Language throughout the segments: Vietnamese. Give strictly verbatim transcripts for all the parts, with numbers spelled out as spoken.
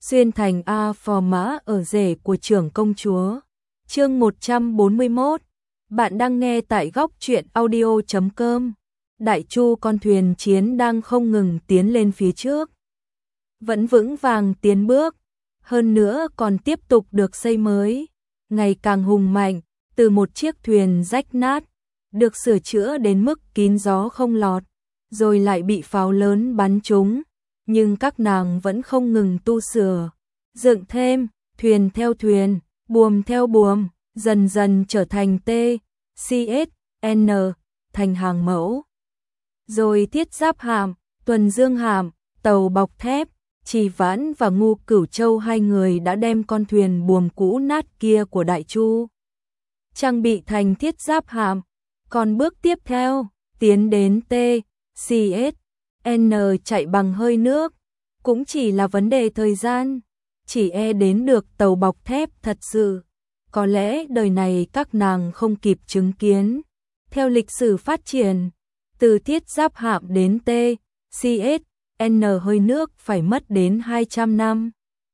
xuyên thành A phò mã ở rể của trưởng công chúa. Chương một trăm bốn mươi mốt. Bạn đang nghe tại góc truyện audio chấm com. Đại Chu con thuyền chiến đang không ngừng tiến lên phía trước, vẫn vững vàng tiến bước, hơn nữa còn tiếp tục được xây mới, ngày càng hùng mạnh, từ một chiếc thuyền rách nát, được sửa chữa đến mức kín gió không lọt, rồi lại bị pháo lớn bắn trúng, nhưng các nàng vẫn không ngừng tu sửa, dựng thêm, thuyền theo thuyền, buồm theo buồm, dần dần trở thành T, C S, N, thành hàng mẫu. Rồi thiết giáp hạm, tuần dương hạm, tàu bọc thép, Trì Vãn và Ngu Cửu Châu hai người đã đem con thuyền buồm cũ nát kia của Đại Chu trang bị thành thiết giáp hạm. Còn bước tiếp theo, tiến đến T, C S, N chạy bằng hơi nước, cũng chỉ là vấn đề thời gian, chỉ e đến được tàu bọc thép thật sự. Có lẽ đời này các nàng không kịp chứng kiến. Theo lịch sử phát triển, từ thiết giáp hạm đến T, C S, N hơi nước phải mất đến hai trăm năm.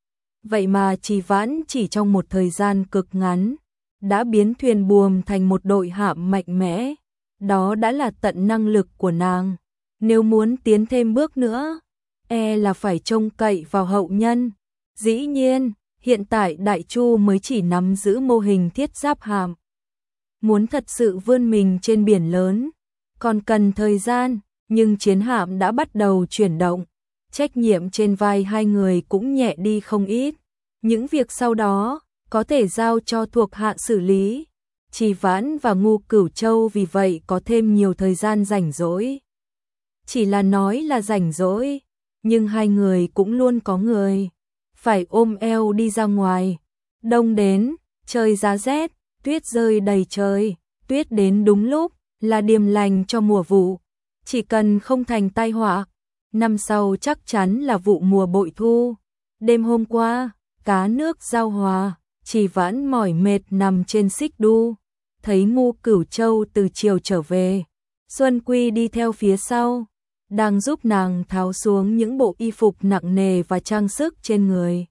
Vậy mà Trì Vãn chỉ trong một thời gian cực ngắn, đã biến thuyền buồm thành một đội hạm mạnh mẽ. Đó đã là tận năng lực của nàng. Nếu muốn tiến thêm bước nữa, e là phải trông cậy vào hậu nhân. Dĩ nhiên, hiện tại Đại Chu mới chỉ nắm giữ mô hình thiết giáp hạm. Muốn thật sự vươn mình trên biển lớn, còn cần thời gian, nhưng chiến hạm đã bắt đầu chuyển động. Trách nhiệm trên vai hai người cũng nhẹ đi không ít. Những việc sau đó, có thể giao cho thuộc hạ xử lý. Trì Vãn và Ngu Cửu Châu vì vậy có thêm nhiều thời gian rảnh rỗi. Chỉ là nói là rảnh rỗi, nhưng hai người cũng luôn có người phải ôm eo đi ra ngoài. Đông đến, trời giá rét, tuyết rơi đầy trời, tuyết đến đúng lúc, là điềm lành cho mùa vụ. Chỉ cần không thành tai họa, năm sau chắc chắn là vụ mùa bội thu. Đêm hôm qua, cá nước giao hòa, Trì Vãn mỏi mệt nằm trên xích đu, thấy Ngu Cửu Châu từ chiều trở về. Xuân Quy đi theo phía sau, đang giúp nàng tháo xuống những bộ y phục nặng nề và trang sức trên người.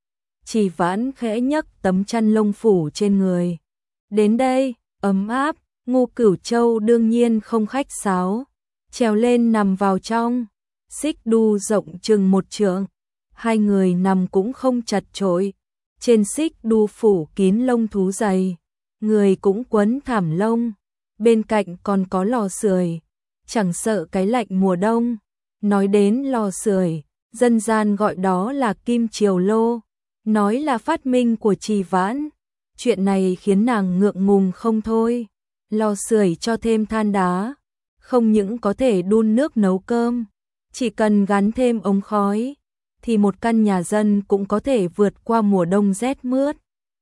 Trì Vãn khẽ nhấc tấm chăn lông phủ trên người. Đến đây, ấm áp. Ngu Cửu Châu đương nhiên không khách sáo, trèo lên nằm vào trong. Xích đu rộng chừng một trượng, hai người nằm cũng không chật chội. Trên xích đu phủ kín lông thú dày, người cũng quấn thảm lông. Bên cạnh còn có lò sưởi, chẳng sợ cái lạnh mùa đông. Nói đến lò sưởi, dân gian gọi đó là kim triều lô, nói là phát minh của Trì Vãn. Chuyện này khiến nàng ngượng ngùng không thôi. Lò sưởi cho thêm than đá, không những có thể đun nước nấu cơm, chỉ cần gắn thêm ống khói, thì một căn nhà dân cũng có thể vượt qua mùa đông rét mướt.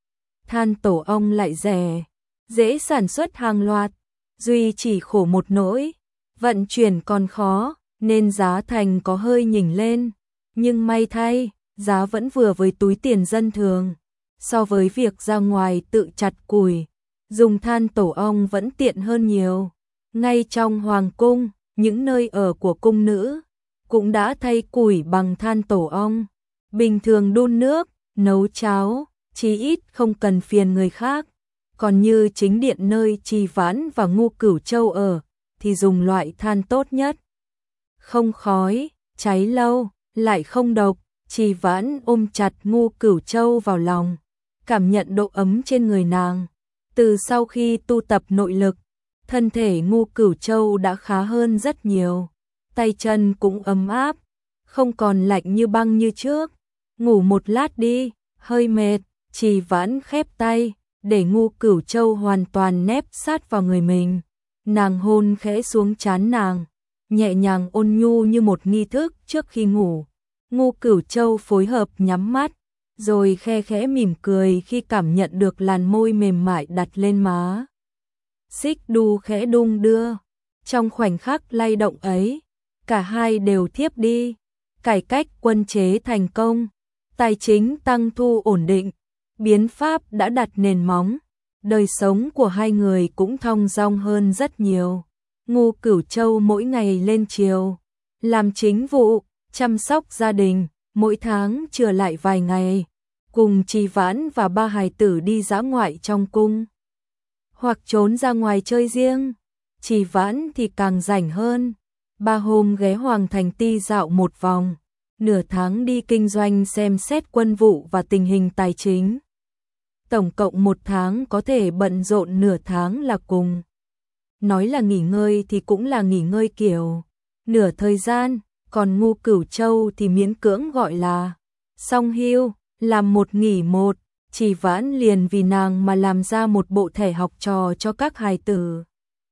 Than tổ ong lại rẻ, dễ sản xuất hàng loạt, duy chỉ khổ một nỗi, vận chuyển còn khó, nên giá thành có hơi nhỉnh lên. Nhưng may thay, giá vẫn vừa với túi tiền dân thường. So với việc ra ngoài tự chặt củi, dùng than tổ ong vẫn tiện hơn nhiều. Ngay trong hoàng cung, những nơi ở của cung nữ cũng đã thay củi bằng than tổ ong. Bình thường đun nước, nấu cháo, chí ít không cần phiền người khác. Còn như chính điện nơi Trì Vãn và Ngu Cửu Châu ở, thì dùng loại than tốt nhất. Không khói, cháy lâu, lại không độc. Trì Vãn ôm chặt Ngu Cửu Châu vào lòng, cảm nhận độ ấm trên người nàng. Từ sau khi tu tập nội lực, thân thể Ngu Cửu Châu đã khá hơn rất nhiều. Tay chân cũng ấm áp, không còn lạnh như băng như trước. Ngủ một lát đi, hơi mệt. Trì Vãn khép tay, để Ngu Cửu Châu hoàn toàn nép sát vào người mình. Nàng hôn khẽ xuống trán nàng, nhẹ nhàng ôn nhu như một nghi thức trước khi ngủ. Ngu Cửu Châu phối hợp nhắm mắt, rồi khe khẽ mỉm cười khi cảm nhận được làn môi mềm mại đặt lên má. Xích đu khẽ đung đưa, trong khoảnh khắc lay động ấy, cả hai đều thiếp đi. Cải cách quân chế thành công, tài chính tăng thu ổn định, biến pháp đã đặt nền móng, đời sống của hai người cũng thong dong hơn rất nhiều. Ngu Cửu Châu mỗi ngày lên triều, làm chính vụ, chăm sóc gia đình, mỗi tháng chừa lại vài ngày, cùng Trì Vãn và ba hài tử đi dã ngoại trong cung, hoặc trốn ra ngoài chơi riêng. Trì Vãn thì càng rảnh hơn, ba hôm ghé Hoàng Thành Ti dạo một vòng, nửa tháng đi kinh doanh xem xét quân vụ và tình hình tài chính. Tổng cộng một tháng có thể bận rộn nửa tháng là cùng. Nói là nghỉ ngơi thì cũng là nghỉ ngơi kiểu nửa thời gian, còn Ngô Cửu Châu thì miễn cưỡng gọi là song hưu, làm một nghỉ một. Trì Vãn liền vì nàng mà làm ra một bộ thẻ học trò cho các hài tử.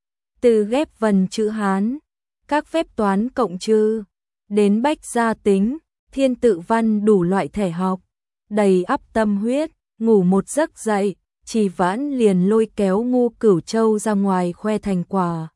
Từ ghép vần chữ Hán, các phép toán cộng trừ, đến bách gia tính, thiên tự văn đủ loại thẻ học, đầy ắp tâm huyết. Ngủ một giấc dậy, Trì Vãn liền lôi kéo Ngô Cửu Châu ra ngoài khoe thành quả.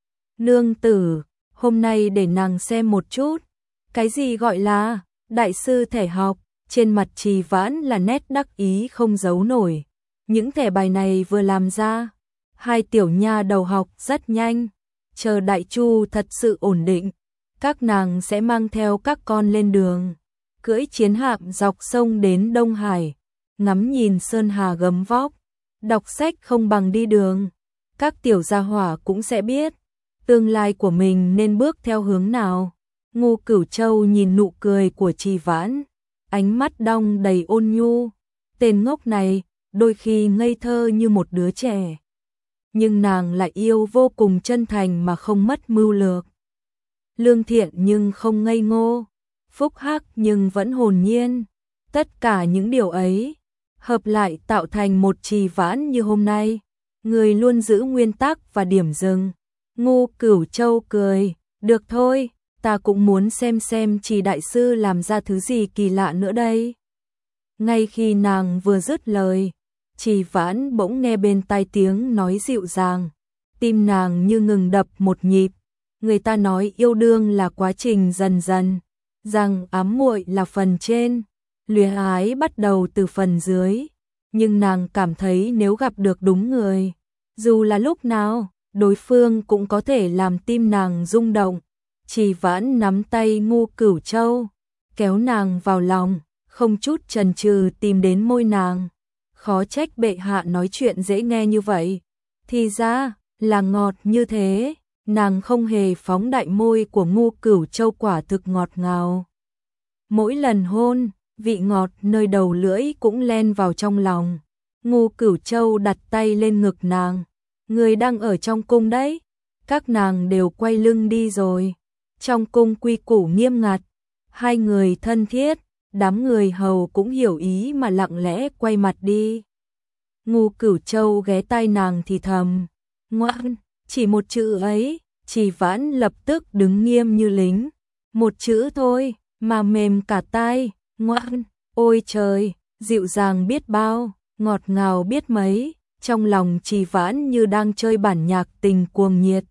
Nương tử, hôm nay để nàng xem một chút. Cái gì gọi là đại sư thẻ học? Trên mặt Trì Vãn là nét đắc ý không giấu nổi. Những thẻ bài này vừa làm ra, hai tiểu nha đầu học rất nhanh. Chờ Đại Chu thật sự ổn định, các nàng sẽ mang theo các con lên đường, cưỡi chiến hạm dọc sông đến Đông Hải, ngắm nhìn sơn hà gấm vóc. Đọc sách không bằng đi đường, các tiểu gia hỏa cũng sẽ biết tương lai của mình nên bước theo hướng nào. Ngô Cửu Châu nhìn nụ cười của Trì Vãn, ánh mắt đong đầy ôn nhu. Tên ngốc này đôi khi ngây thơ như một đứa trẻ, nhưng nàng lại yêu vô cùng chân thành mà không mất mưu lược. Lương thiện nhưng không ngây ngô, phúc hắc nhưng vẫn hồn nhiên. Tất cả những điều ấy hợp lại tạo thành một Trì Vãn như hôm nay, người luôn giữ nguyên tắc và điểm dừng. Ngô Cửu Châu cười, được thôi, ta cũng muốn xem xem Trì đại sư làm ra thứ gì kỳ lạ nữa đây. Ngay khi nàng vừa dứt lời, Trì Vãn bỗng nghe bên tai tiếng nói dịu dàng, tim nàng như ngừng đập một nhịp. Người ta nói yêu đương là quá trình dần dần, rằng ám muội là phần trên, luyến ái bắt đầu từ phần dưới. Nhưng nàng cảm thấy nếu gặp được đúng người, dù là lúc nào, đối phương cũng có thể làm tim nàng rung động. Trì Vãn nắm tay Ngô Cửu Châu, kéo nàng vào lòng, không chút chần chừ tìm đến môi nàng. Khó trách bệ hạ nói chuyện dễ nghe như vậy, thì ra là ngọt như thế. Nàng không hề phóng đại, môi của Ngô Cửu Châu quả thực ngọt ngào. Mỗi lần hôn, vị ngọt nơi đầu lưỡi cũng len vào trong lòng. Ngô Cửu Châu đặt tay lên ngực nàng, người đang ở trong cung đấy. Các nàng đều quay lưng đi rồi. Trong cung quy củ nghiêm ngặt, hai người thân thiết, đám người hầu cũng hiểu ý mà lặng lẽ quay mặt đi. Ngô Cửu Châu ghé tai nàng thì thầm, ngoan, chỉ một chữ ấy. Trì Vãn lập tức đứng nghiêm như lính, một chữ thôi mà mềm cả tai. Ngoan, ôi trời, dịu dàng biết bao, ngọt ngào biết mấy. Trong lòng Trì Vãn như đang chơi bản nhạc tình cuồng nhiệt.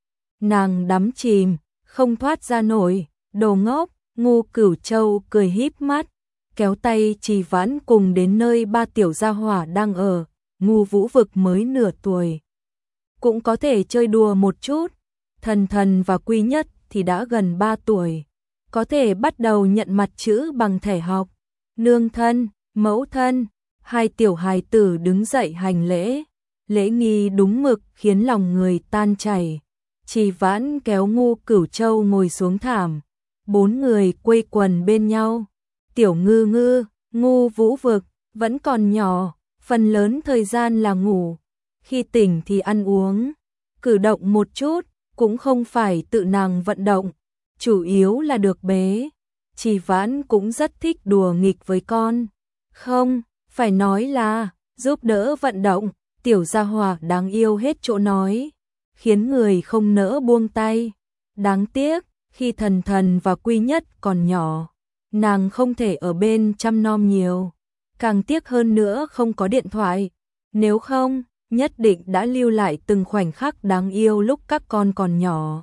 Nàng đắm chìm, không thoát ra nổi. Đồ ngốc. Ngô Cửu Châu cười híp mắt, kéo tay Trì Vãn cùng đến nơi ba tiểu gia hỏa đang ở. Ngu Vũ Vực mới nửa tuổi, cũng có thể chơi đùa một chút. Thần Thần và Quy Nhất thì đã gần ba tuổi, có thể bắt đầu nhận mặt chữ bằng thẻ học. Nương thân, mẫu thân, hai tiểu hài tử đứng dậy hành lễ. Lễ nghi đúng mực khiến lòng người tan chảy. Trì Vãn kéo Ngô Cửu Châu ngồi xuống thảm, bốn người quây quần bên nhau. Tiểu Ngư Ngư, Ngô Vũ Vực vẫn còn nhỏ, phần lớn thời gian là ngủ, khi tỉnh thì ăn uống, cử động một chút, cũng không phải tự nàng vận động, chủ yếu là được bế. Trì Vãn cũng rất thích đùa nghịch với con, không, phải nói là giúp đỡ vận động. Tiểu gia hỏa đáng yêu hết chỗ nói, khiến người không nỡ buông tay. Đáng tiếc, khi Thần Thần và Quy Nhất còn nhỏ, nàng không thể ở bên chăm nom nhiều. Càng tiếc hơn nữa không có điện thoại, nếu không, nhất định đã lưu lại từng khoảnh khắc đáng yêu lúc các con còn nhỏ,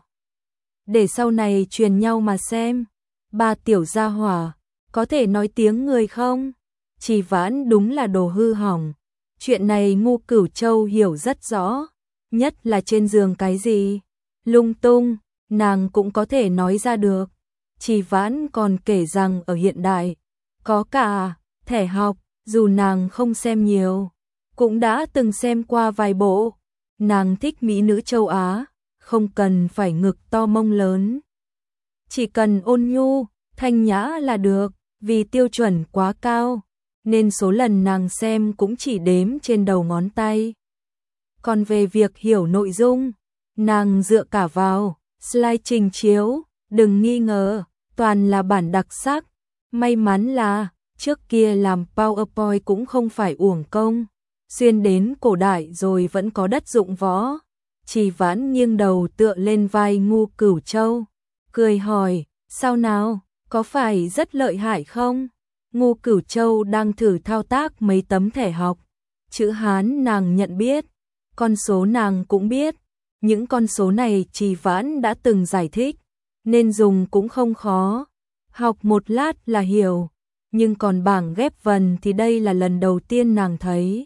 để sau này truyền nhau mà xem. Ba tiểu gia hỏa, có thể nói tiếng người không? Trì Vãn đúng là đồ hư hỏng. Chuyện này Ngô Cửu Châu hiểu rất rõ, nhất là trên giường cái gì lung tung, nàng cũng có thể nói ra được. Trì Vãn còn kể rằng ở hiện đại, có cả thẻ học, dù nàng không xem nhiều, cũng đã từng xem qua vài bộ. Nàng thích mỹ nữ châu Á, không cần phải ngực to mông lớn. Chỉ cần ôn nhu, thanh nhã là được, vì tiêu chuẩn quá cao, nên số lần nàng xem cũng chỉ đếm trên đầu ngón tay. Còn về việc hiểu nội dung, nàng dựa cả vào slide trình chiếu, đừng nghi ngờ, toàn là bản đặc sắc. May mắn là, trước kia làm PowerPoint cũng không phải uổng công, xuyên đến cổ đại rồi vẫn có đất dụng võ. Trì Vãn nghiêng đầu tựa lên vai Ngu Cửu Châu, cười hỏi, sao nào, có phải rất lợi hại không? Ngu Cửu Châu đang thử thao tác mấy tấm thẻ học, chữ Hán nàng nhận biết, con số nàng cũng biết, những con số này Trì Vãn đã từng giải thích, nên dùng cũng không khó, học một lát là hiểu, nhưng còn bảng ghép vần thì đây là lần đầu tiên nàng thấy.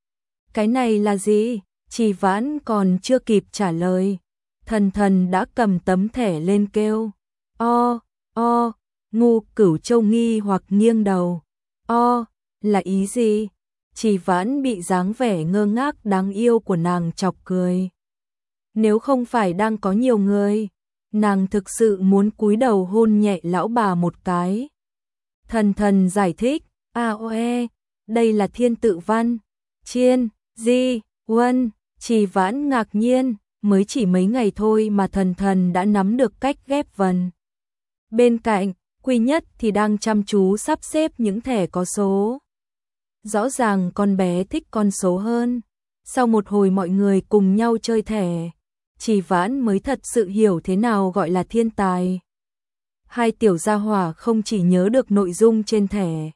Cái này là gì? Trì Vãn còn chưa kịp trả lời, Thần Thần đã cầm tấm thẻ lên kêu, o, o, Ngu Cửu Châu nghi hoặc nghiêng đầu, o, là ý gì? Trì Vãn bị dáng vẻ ngơ ngác đáng yêu của nàng chọc cười. Nếu không phải đang có nhiều người, nàng thực sự muốn cúi đầu hôn nhẹ lão bà một cái. Thần Thần giải thích, a o e, đây là thiên tự văn, chiên, di, huân. Trì Vãn ngạc nhiên, mới chỉ mấy ngày thôi mà Thần Thần đã nắm được cách ghép vần. Bên cạnh, Quy Nhất thì đang chăm chú sắp xếp những thẻ có số. Rõ ràng con bé thích con số hơn. Sau một hồi mọi người cùng nhau chơi thẻ, Trì Vãn mới thật sự hiểu thế nào gọi là thiên tài. Hai tiểu gia hỏa không chỉ nhớ được nội dung trên thẻ,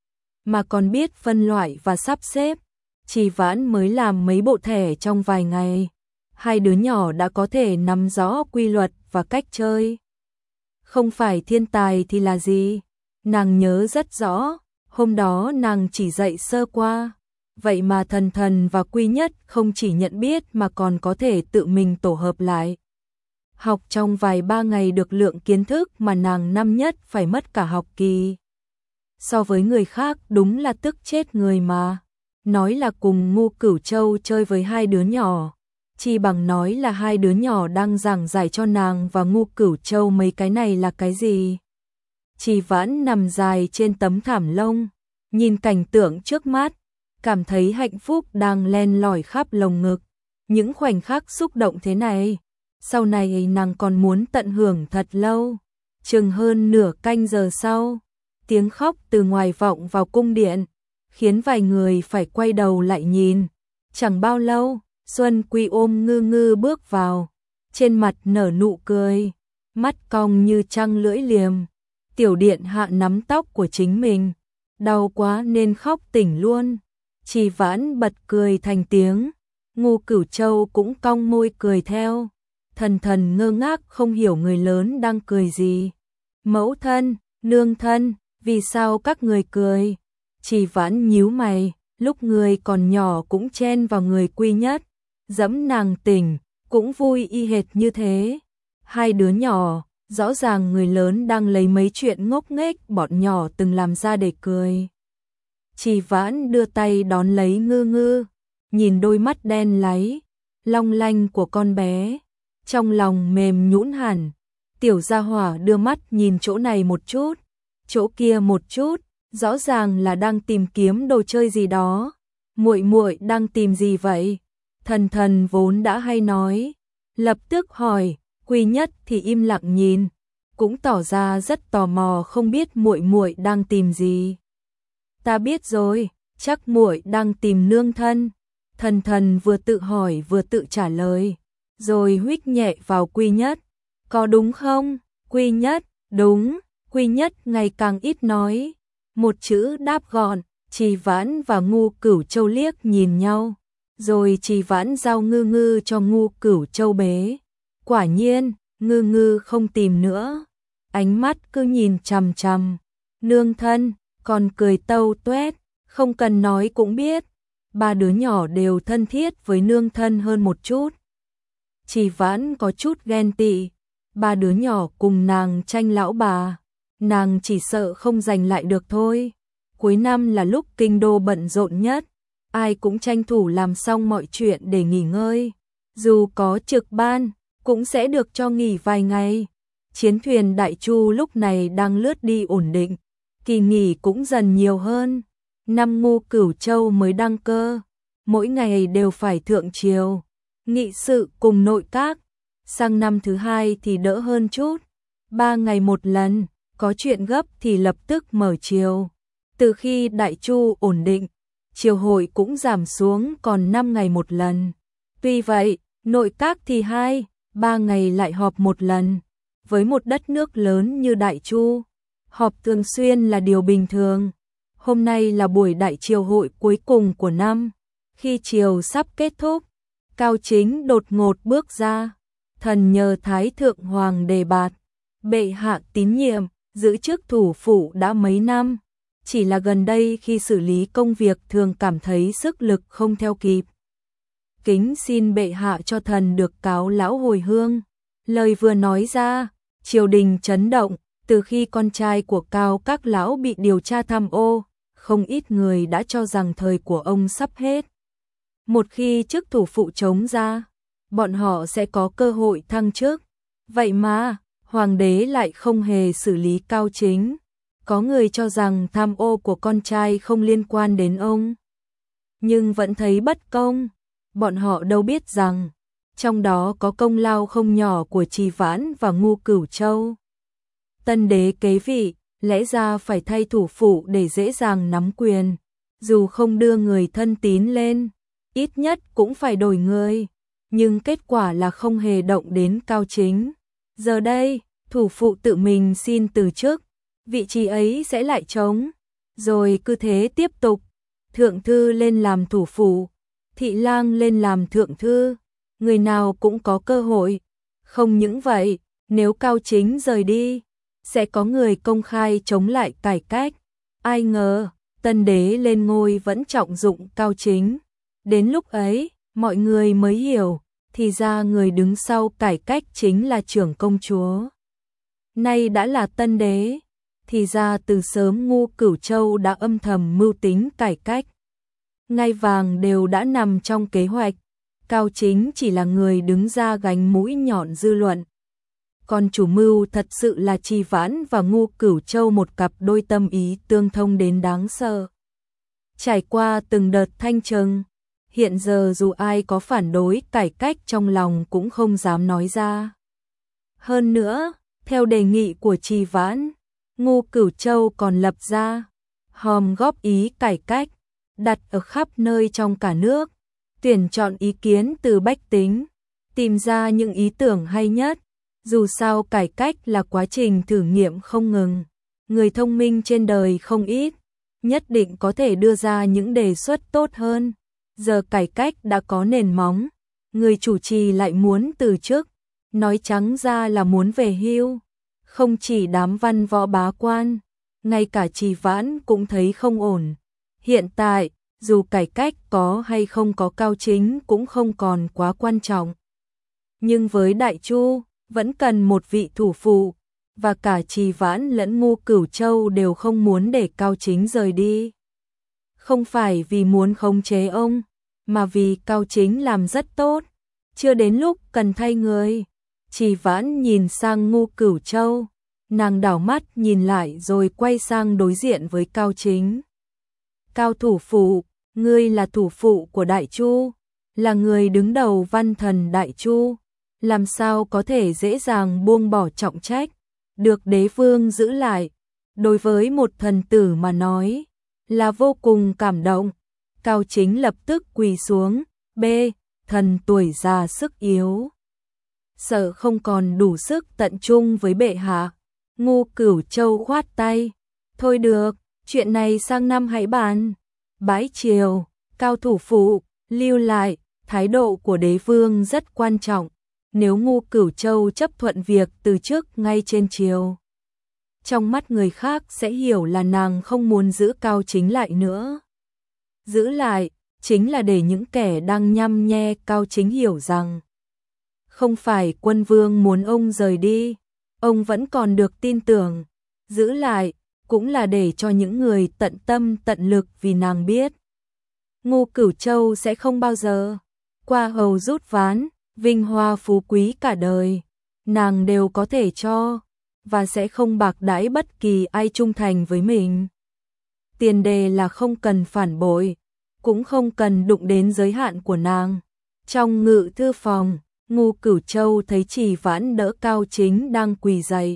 mà còn biết phân loại và sắp xếp. Trì Vãn mới làm mấy bộ thẻ trong vài ngày, hai đứa nhỏ đã có thể nắm rõ quy luật và cách chơi. Không phải thiên tài thì là gì? Nàng nhớ rất rõ, hôm đó nàng chỉ dạy sơ qua, vậy mà Thần Thần và Quy Nhất không chỉ nhận biết mà còn có thể tự mình tổ hợp lại. Học trong vài ba ngày được lượng kiến thức mà nàng năm nhất phải mất cả học kỳ. So với người khác đúng là tức chết người mà. Nói là cùng Ngu Cửu Châu chơi với hai đứa nhỏ, chi bằng nói là hai đứa nhỏ đang giảng giải cho nàng và Ngu Cửu Châu mấy cái này là cái gì. Trì Vãn nằm dài trên tấm thảm lông, nhìn cảnh tượng trước mắt, cảm thấy hạnh phúc đang len lỏi khắp lồng ngực. Những khoảnh khắc xúc động thế này, sau này nàng còn muốn tận hưởng thật lâu. Chừng hơn nửa canh giờ sau, tiếng khóc từ ngoài vọng vào cung điện, khiến vài người phải quay đầu lại nhìn. Chẳng bao lâu, Xuân Quy ôm Ngư Ngư bước vào, trên mặt nở nụ cười, mắt cong như trăng lưỡi liềm. Tiểu điện hạ nắm tóc của chính mình, đau quá nên khóc tỉnh luôn. Trì Vãn bật cười thành tiếng, Ngu Cửu Châu cũng cong môi cười theo. Thần Thần ngơ ngác không hiểu người lớn đang cười gì. Mẫu thân, nương thân, vì sao các người cười? Trì Vãn nhíu mày, lúc người còn nhỏ cũng chen vào người Quy Nhất, dẫm nàng tỉnh, cũng vui y hệt như thế. Hai đứa nhỏ, rõ ràng người lớn đang lấy mấy chuyện ngốc nghếch bọn nhỏ từng làm ra để cười. Trì Vãn đưa tay đón lấy Ngư Ngư, nhìn đôi mắt đen láy, long lanh của con bé, trong lòng mềm nhũn hẳn. Tiểu gia hỏa đưa mắt nhìn chỗ này một chút, chỗ kia một chút, rõ ràng là đang tìm kiếm đồ chơi gì đó. Muội muội đang tìm gì vậy? Thần Thần vốn đã hay nói, lập tức hỏi. Quy Nhất thì im lặng nhìn, cũng tỏ ra rất tò mò không biết muội muội đang tìm gì. Ta biết rồi, chắc muội đang tìm nương thân. Thần Thần vừa tự hỏi vừa tự trả lời, rồi huých nhẹ vào Quy Nhất. Có đúng không? Quy Nhất, đúng. Quy Nhất ngày càng ít nói, một chữ đáp gọn. Trì Vãn và Ngu Cửu Châu liếc nhìn nhau, rồi Trì Vãn giao Ngư Ngư cho Ngu Cửu Châu bế. Quả nhiên, Ngư Ngư không tìm nữa, ánh mắt cứ nhìn chằm chằm. Nương thân, còn cười tâu tuét, không cần nói cũng biết, ba đứa nhỏ đều thân thiết với nương thân hơn một chút. Trì Vãn có chút ghen tị, ba đứa nhỏ cùng nàng tranh lão bà, nàng chỉ sợ không giành lại được thôi. Cuối năm là lúc kinh đô bận rộn nhất, ai cũng tranh thủ làm xong mọi chuyện để nghỉ ngơi. Dù có trực ban, cũng sẽ được cho nghỉ vài ngày. Chiến thuyền Đại Chu lúc này đang lướt đi ổn định, kỳ nghỉ cũng dần nhiều hơn. Năm Ngô Cửu Châu mới đăng cơ, mỗi ngày đều phải thượng triều, nghị sự cùng nội các. Sang năm thứ hai thì đỡ hơn chút, ba ngày một lần, có chuyện gấp thì lập tức mở triều. Từ khi Đại Chu ổn định, triều hội cũng giảm xuống còn năm ngày một lần. Tuy vậy, nội các thì hai, ba ngày lại họp một lần. Với một đất nước lớn như Đại Chu, họp thường xuyên là điều bình thường. Hôm nay là buổi đại triều hội cuối cùng của năm. Khi triều sắp kết thúc, Cao Chính đột ngột bước ra. Thần nhờ Thái Thượng Hoàng đề bạt, bệ hạ tín nhiệm, giữ chức thủ phủ đã mấy năm. Chỉ là gần đây khi xử lý công việc thường cảm thấy sức lực không theo kịp. Kính xin bệ hạ cho thần được cáo lão hồi hương. Lời vừa nói ra, triều đình chấn động. Từ khi con trai của Cao các lão bị điều tra tham ô, không ít người đã cho rằng thời của ông sắp hết. Một khi chức thủ phụ trống ra, bọn họ sẽ có cơ hội thăng chức. Vậy mà, hoàng đế lại không hề xử lý Cao Chính. Có người cho rằng tham ô của con trai không liên quan đến ông, nhưng vẫn thấy bất công. Bọn họ đâu biết rằng, trong đó có công lao không nhỏ của Trì Vãn và Ngô Cửu Châu. Tân đế kế vị, lẽ ra phải thay thủ phụ để dễ dàng nắm quyền. Dù không đưa người thân tín lên, ít nhất cũng phải đổi người. Nhưng kết quả là không hề động đến Cao Chính. Giờ đây, thủ phụ tự mình xin từ chức, vị trí ấy sẽ lại trống. Rồi cứ thế tiếp tục, thượng thư lên làm thủ phụ, thị lang lên làm thượng thư, người nào cũng có cơ hội. Không những vậy, nếu Cao Chính rời đi, sẽ có người công khai chống lại cải cách. Ai ngờ, tân đế lên ngôi vẫn trọng dụng Cao Chính. Đến lúc ấy, mọi người mới hiểu, thì ra người đứng sau cải cách chính là trưởng công chúa. Nay đã là tân đế, thì ra từ sớm Ngô Cửu Châu đã âm thầm mưu tính cải cách. Ngai vàng đều đã nằm trong kế hoạch, Cao Chính chỉ là người đứng ra gánh mũi nhọn dư luận. Còn chủ mưu thật sự là Trì Vãn và Ngô Cửu Châu, một cặp đôi tâm ý tương thông đến đáng sợ. Trải qua từng đợt thanh trừng, hiện giờ dù ai có phản đối cải cách trong lòng cũng không dám nói ra. Hơn nữa, theo đề nghị của Trì Vãn, Ngô Cửu Châu còn lập ra hòm góp ý cải cách, đặt ở khắp nơi trong cả nước, tuyển chọn ý kiến từ bách tính, tìm ra những ý tưởng hay nhất. Dù sao cải cách là quá trình thử nghiệm không ngừng, người thông minh trên đời không ít, nhất định có thể đưa ra những đề xuất tốt hơn. Giờ cải cách đã có nền móng, người chủ trì lại muốn từ chức, nói trắng ra là muốn về hưu. Không chỉ đám văn võ bá quan, ngay cả Trì Vãn cũng thấy không ổn. Hiện tại, dù cải cách có hay không có Cao Chính cũng không còn quá quan trọng. Nhưng với Đại Chu, vẫn cần một vị thủ phụ, và cả Trì Vãn lẫn Ngô Cửu Châu đều không muốn để Cao Chính rời đi. Không phải vì muốn khống chế ông, mà vì Cao Chính làm rất tốt, chưa đến lúc cần thay người. Trì Vãn nhìn sang Ngô Cửu Châu, nàng đảo mắt nhìn lại rồi quay sang đối diện với Cao Chính. Cao thủ phụ, ngươi là thủ phụ của Đại Chu, là người đứng đầu văn thần Đại Chu, làm sao có thể dễ dàng buông bỏ trọng trách, được đế vương giữ lại. Đối với một thần tử mà nói, là vô cùng cảm động. Cao Chính lập tức quỳ xuống, b, thần tuổi già sức yếu, sợ không còn đủ sức tận trung với bệ hạ. Ngô Cửu Châu khoát tay, thôi được, chuyện này sang năm hãy bàn. Bái triều, Cao thủ phụ, lưu lại, thái độ của đế vương rất quan trọng. Nếu Ngô Cửu Châu chấp thuận việc từ chức ngay trên triều, trong mắt người khác sẽ hiểu là nàng không muốn giữ Cao Chính lại nữa. Giữ lại, chính là để những kẻ đang nhăm nhe Cao Chính hiểu rằng Không phải Quân Vương muốn ông rời đi, ông vẫn còn được tin tưởng, giữ lại, cũng là để cho những người tận tâm tận lực vì nàng biết. Ngô Cửu Châu sẽ không bao giờ qua hầu rút ván, vinh hoa phú quý cả đời, nàng đều có thể cho, và sẽ không bạc đãi bất kỳ ai trung thành với mình. Tiền đề là không cần phản bội, cũng không cần đụng đến giới hạn của nàng. Trong ngự thư phòng, Ngô Cửu Châu thấy Trì Vãn đỡ Cao Chính đang quỳ dậy,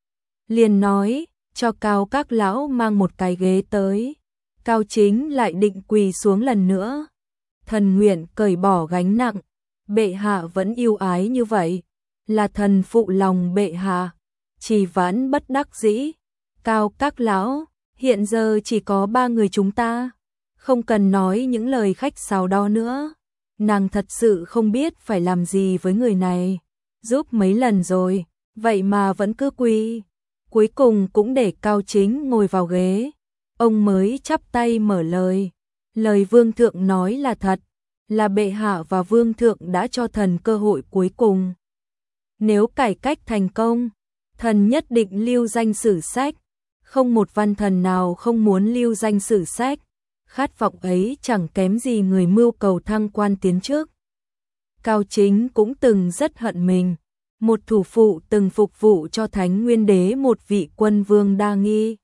liền nói, cho Cao các lão mang một cái ghế tới. Cao Chính lại định quỳ xuống lần nữa. Thần nguyện cởi bỏ gánh nặng, bệ hạ vẫn yêu ái như vậy, là thần phụ lòng bệ hạ. Trì Vãn bất đắc dĩ, Cao các lão, hiện giờ chỉ có ba người chúng ta, không cần nói những lời khách sáo đó nữa. Nàng thật sự không biết phải làm gì với người này, giúp mấy lần rồi, vậy mà vẫn cứ quỳ. Cuối cùng cũng để Cao Chính ngồi vào ghế, ông mới chắp tay mở lời. Lời vương thượng nói là thật, là bệ hạ và vương thượng đã cho thần cơ hội cuối cùng. Nếu cải cách thành công, thần nhất định lưu danh sử sách, không một văn thần nào không muốn lưu danh sử sách. Khát vọng ấy chẳng kém gì người mưu cầu thăng quan tiến chức. Cao Chính cũng từng rất hận mình, một thủ phụ từng phục vụ cho Thánh Nguyên Đế, một vị quân vương đa nghi,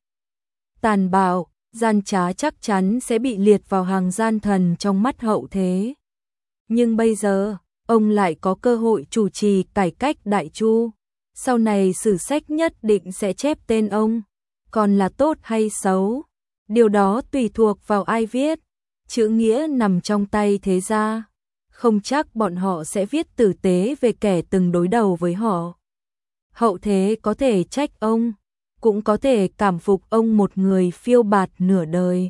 tàn bạo, gian trá, chắc chắn sẽ bị liệt vào hàng gian thần trong mắt hậu thế. Nhưng bây giờ, ông lại có cơ hội chủ trì cải cách Đại Chu, sau này sử sách nhất định sẽ chép tên ông, còn là tốt hay xấu, điều đó tùy thuộc vào ai viết. Chữ nghĩa nằm trong tay thế gia, không chắc bọn họ sẽ viết tử tế về kẻ từng đối đầu với họ. Hậu thế có thể trách ông, cũng có thể cảm phục ông, một người phiêu bạt nửa đời.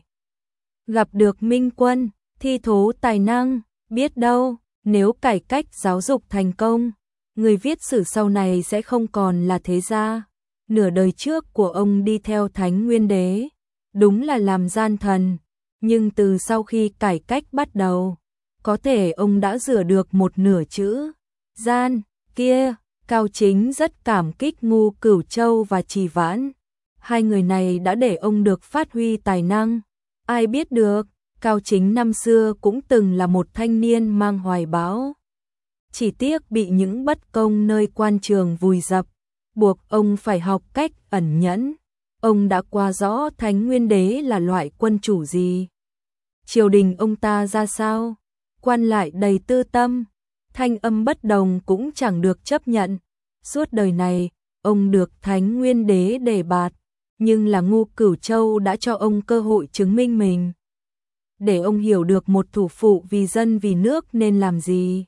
Gặp được Minh Quân, thi thố tài năng, biết đâu, nếu cải cách giáo dục thành công, người viết sử sau này sẽ không còn là thế gia. Nửa đời trước của ông đi theo Thánh Nguyên Đế, đúng là làm gian thần, nhưng từ sau khi cải cách bắt đầu, có thể ông đã rửa được một nửa chữ gian kia. Cao Chính rất cảm kích Ngô Cửu Châu và Trì Vãn, hai người này đã để ông được phát huy tài năng. Ai biết được, Cao Chính năm xưa cũng từng là một thanh niên mang hoài bão, chỉ tiếc bị những bất công nơi quan trường vùi dập, buộc ông phải học cách ẩn nhẫn. Ông đã qua rõ Thánh Nguyên Đế là loại quân chủ gì, triều đình ông ta ra sao, quan lại đầy tư tâm, thanh âm bất đồng cũng chẳng được chấp nhận. Suốt đời này, ông được Thánh Nguyên Đế đề bạt, nhưng là Ngô Cửu Châu đã cho ông cơ hội chứng minh mình, để ông hiểu được một thủ phụ vì dân vì nước nên làm gì.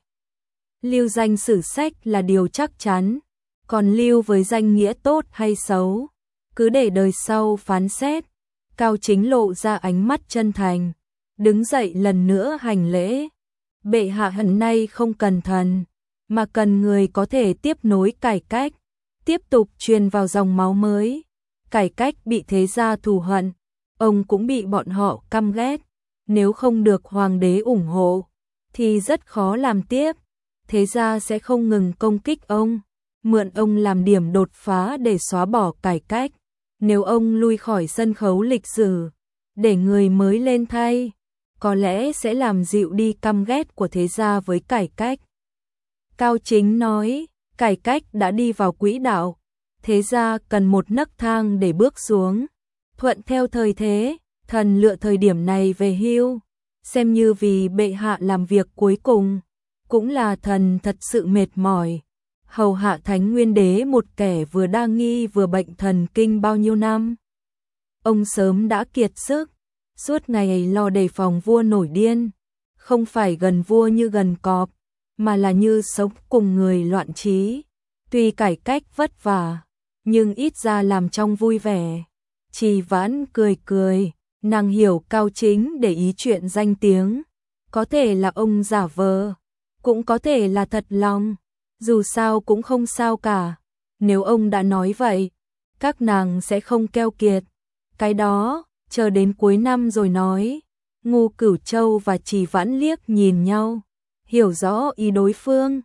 Lưu danh sử sách là điều chắc chắn, còn lưu với danh nghĩa tốt hay xấu, cứ để đời sau phán xét. Cao Chính lộ ra ánh mắt chân thành, đứng dậy lần nữa hành lễ. Bệ hạ hận nay không cần thần, mà cần người có thể tiếp nối cải cách, tiếp tục truyền vào dòng máu mới. Cải cách bị thế gia thù hận, ông cũng bị bọn họ căm ghét, nếu không được hoàng đế ủng hộ, thì rất khó làm tiếp. Thế gia sẽ không ngừng công kích ông, mượn ông làm điểm đột phá để xóa bỏ cải cách. Nếu ông lui khỏi sân khấu lịch sử, để người mới lên thay, có lẽ sẽ làm dịu đi căm ghét của thế gia với cải cách. Cao Chính nói, cải cách đã đi vào quỹ đạo, thế gia cần một nấc thang để bước xuống. Thuận theo thời thế, thần lựa thời điểm này về hưu, xem như vì bệ hạ làm việc cuối cùng, cũng là thần thật sự mệt mỏi. Hầu hạ Thánh Nguyên Đế, một kẻ vừa đa nghi vừa bệnh thần kinh bao nhiêu năm. Ông sớm đã kiệt sức, suốt ngày lo đề phòng vua nổi điên, không phải gần vua như gần cọp, mà là như sống cùng người loạn trí. Tuy cải cách vất vả, nhưng ít ra làm trong vui vẻ. Trì Vãn cười cười, nàng hiểu Cao Chính để ý chuyện danh tiếng, có thể là ông giả vờ, cũng có thể là thật lòng, dù sao cũng không sao cả. Nếu ông đã nói vậy, các nàng sẽ không keo kiệt. Cái đó, chờ đến cuối năm rồi nói. Ngô Cửu Châu và Trì Vãn liếc nhìn nhau, hiểu rõ ý đối phương.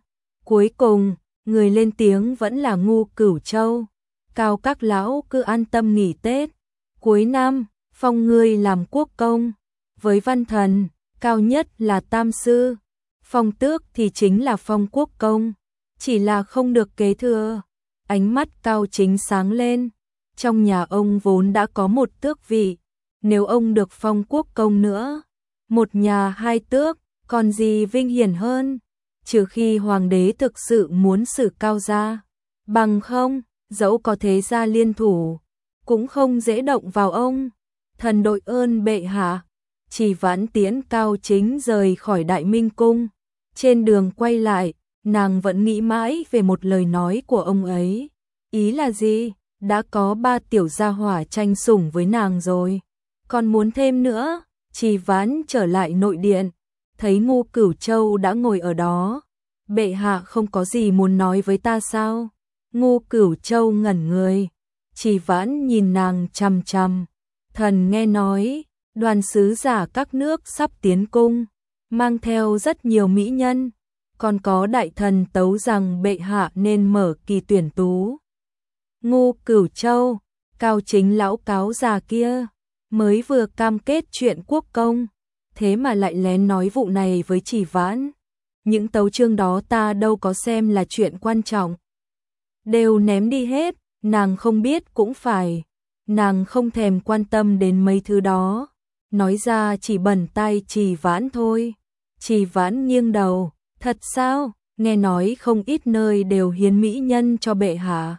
Cuối cùng, người lên tiếng vẫn là Ngu Cửu Châu. Cao các lão cứ an tâm nghỉ Tết. Cuối năm, phong ngươi làm quốc công. Với văn thần, cao nhất là tam sư. Phong tước thì chính là phong quốc công. Chỉ là không được kế thừa. Ánh mắt Cao Chính sáng lên. Trong nhà ông vốn đã có một tước vị. Nếu ông được phong quốc công nữa, một nhà hai tước, còn gì vinh hiển hơn. Trừ khi hoàng đế thực sự muốn xử Cao gia. Bằng không, dẫu có thế gia liên thủ, cũng không dễ động vào ông. Thần đội ơn bệ hạ. Chỉ Vãn tiễn Cao Chính rời khỏi Đại Minh cung. Trên đường quay lại, nàng vẫn nghĩ mãi về một lời nói của ông ấy. Ý là gì? Đã có ba tiểu gia hỏa tranh sủng với nàng rồi, còn muốn thêm nữa. Chỉ Vãn trở lại nội điện, thấy Ngu Cửu Châu đã ngồi ở đó. Bệ hạ không có gì muốn nói với ta sao? Ngu Cửu Châu ngẩn người. Chỉ Vãn nhìn nàng chằm chằm. Thần nghe nói, đoàn sứ giả các nước sắp tiến cung, mang theo rất nhiều mỹ nhân, còn có đại thần tấu rằng bệ hạ nên mở kỳ tuyển tú. Ngu Cửu Châu, Cao Chính lão cáo già kia, mới vừa cam kết chuyện quốc công, thế mà lại lén nói vụ này với Chỉ Vãn. Những tấu chương đó ta đâu có xem là chuyện quan trọng. Đều ném đi hết, nàng không biết cũng phải. Nàng không thèm quan tâm đến mấy thứ đó. Nói ra chỉ bẩn tai Chỉ Vãn thôi. Chỉ Vãn nghiêng đầu. Thật sao? Nghe nói không ít nơi đều hiến mỹ nhân cho bệ hạ.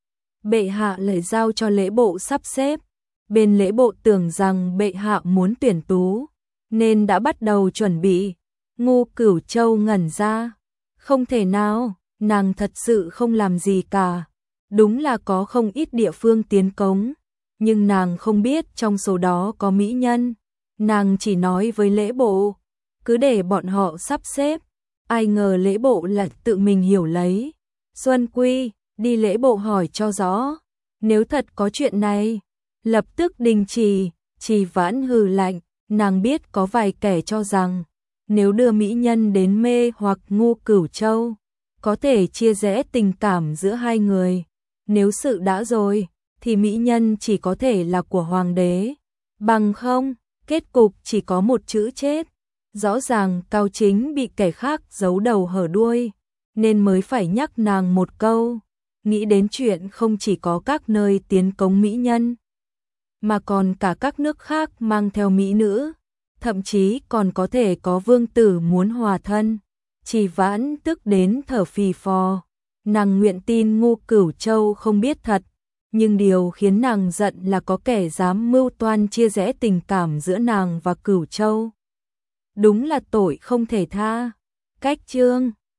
Bệ hạ lại giao cho lễ bộ sắp xếp. Bên lễ bộ tưởng rằng bệ hạ muốn tuyển tú, nên đã bắt đầu chuẩn bị. Ngu Cửu Châu ngẩn ra. Không thể nào, nàng thật sự không làm gì cả. Đúng là có không ít địa phương tiến cống, nhưng nàng không biết trong số đó có mỹ nhân. Nàng chỉ nói với lễ bộ, cứ để bọn họ sắp xếp. Ai ngờ lễ bộ là tự mình hiểu lấy. Xuân Quy, đi lễ bộ hỏi cho rõ. Nếu thật có chuyện này, lập tức đình chỉ. Chỉ Vãn hừ lạnh, nàng biết có vài kẻ cho rằng nếu đưa mỹ nhân đến mê hoặc Ngu Cửu Châu, có thể chia rẽ tình cảm giữa hai người. Nếu sự đã rồi, thì mỹ nhân chỉ có thể là của hoàng đế. Bằng không, kết cục chỉ có một chữ chết. Rõ ràng Cao Chính bị kẻ khác giấu đầu hở đuôi, nên mới phải nhắc nàng một câu. Nghĩ đến chuyện không chỉ có các nơi tiến cống mỹ nhân, mà còn cả các nước khác mang theo mỹ nữ. Thậm chí còn có thể có vương tử muốn hòa thân. Chỉ Vãn tức đến thở phì phò. Nàng nguyện tin Ngu Cửu Châu không biết thật, nhưng điều khiến nàng giận là có kẻ dám mưu toan chia rẽ tình cảm giữa nàng và Cửu Châu. Đúng là tội không thể tha. Cách chương